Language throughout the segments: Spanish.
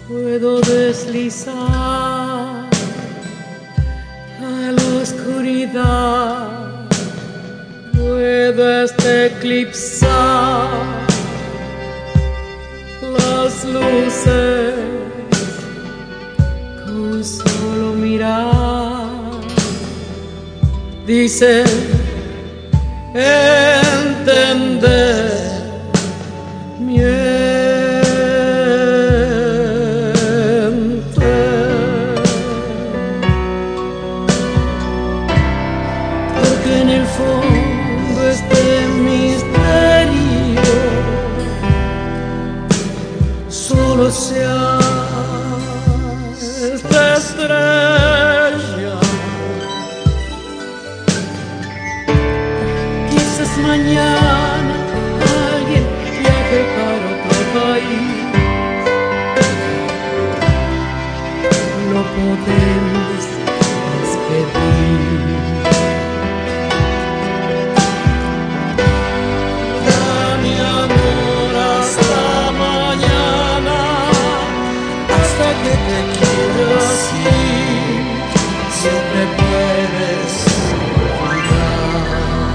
Puedo deslizar a la oscuridad, puedo hasta eclipsar las luces con solo mirar. Dice entender en el fondo este misterio solo sea esta estrella. Quizás mañana alguien viaje para otro país. Lo podemos despedir. Siempre puedes olvidar.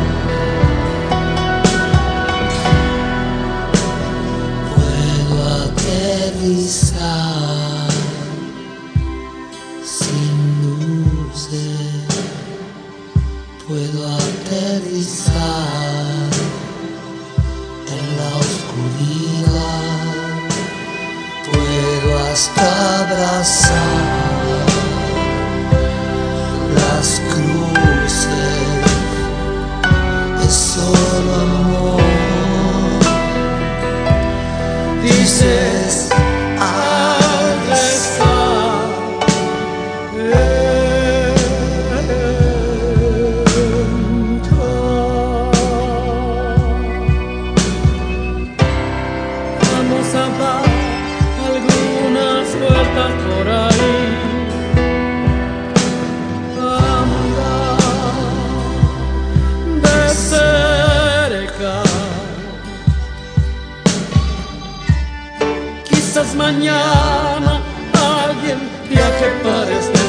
Puedo aterrizar sin luces. Puedo aterrizar en la oscuridad. Puedo hasta abrazar las cruces, es solo amor. Dices al rezar, vamos a dar algunas vueltas por ahí. Quizás mañana alguien viaje para estar